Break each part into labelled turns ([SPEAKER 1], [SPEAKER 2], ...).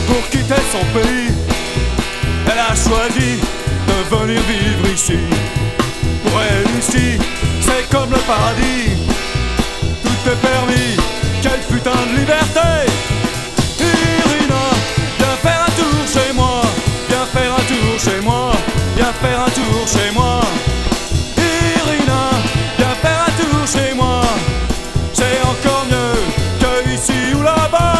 [SPEAKER 1] pour quitter son pays. Elle a choisi de venir vivre ici. Pour elle ici, c'est comme le paradis. Tout est permis, quelle putain de liberté. Irina, viens faire un tour chez moi. Viens faire un tour chez moi. Viens faire un tour chez moi. Irina, viens faire un tour chez moi. C'est encore mieux que ici ou là-bas.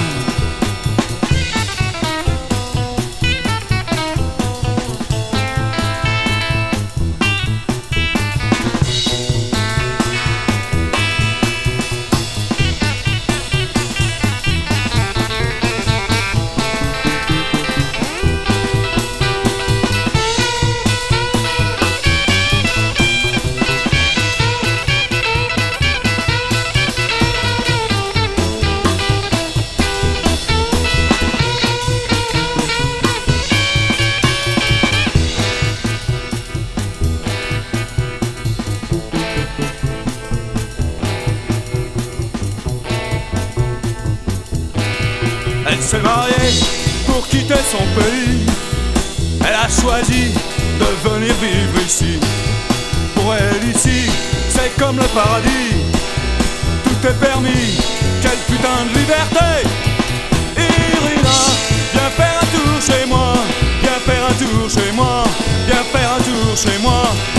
[SPEAKER 1] Elle s'est mariée pour quitter son pays. Elle a choisi de venir vivre ici. Pour elle ici, c'est comme le paradis. Tout est permis, quelle putain de liberté. Irina, viens faire un tour chez moi. Viens faire un tour chez moi. Viens faire un tour chez moi.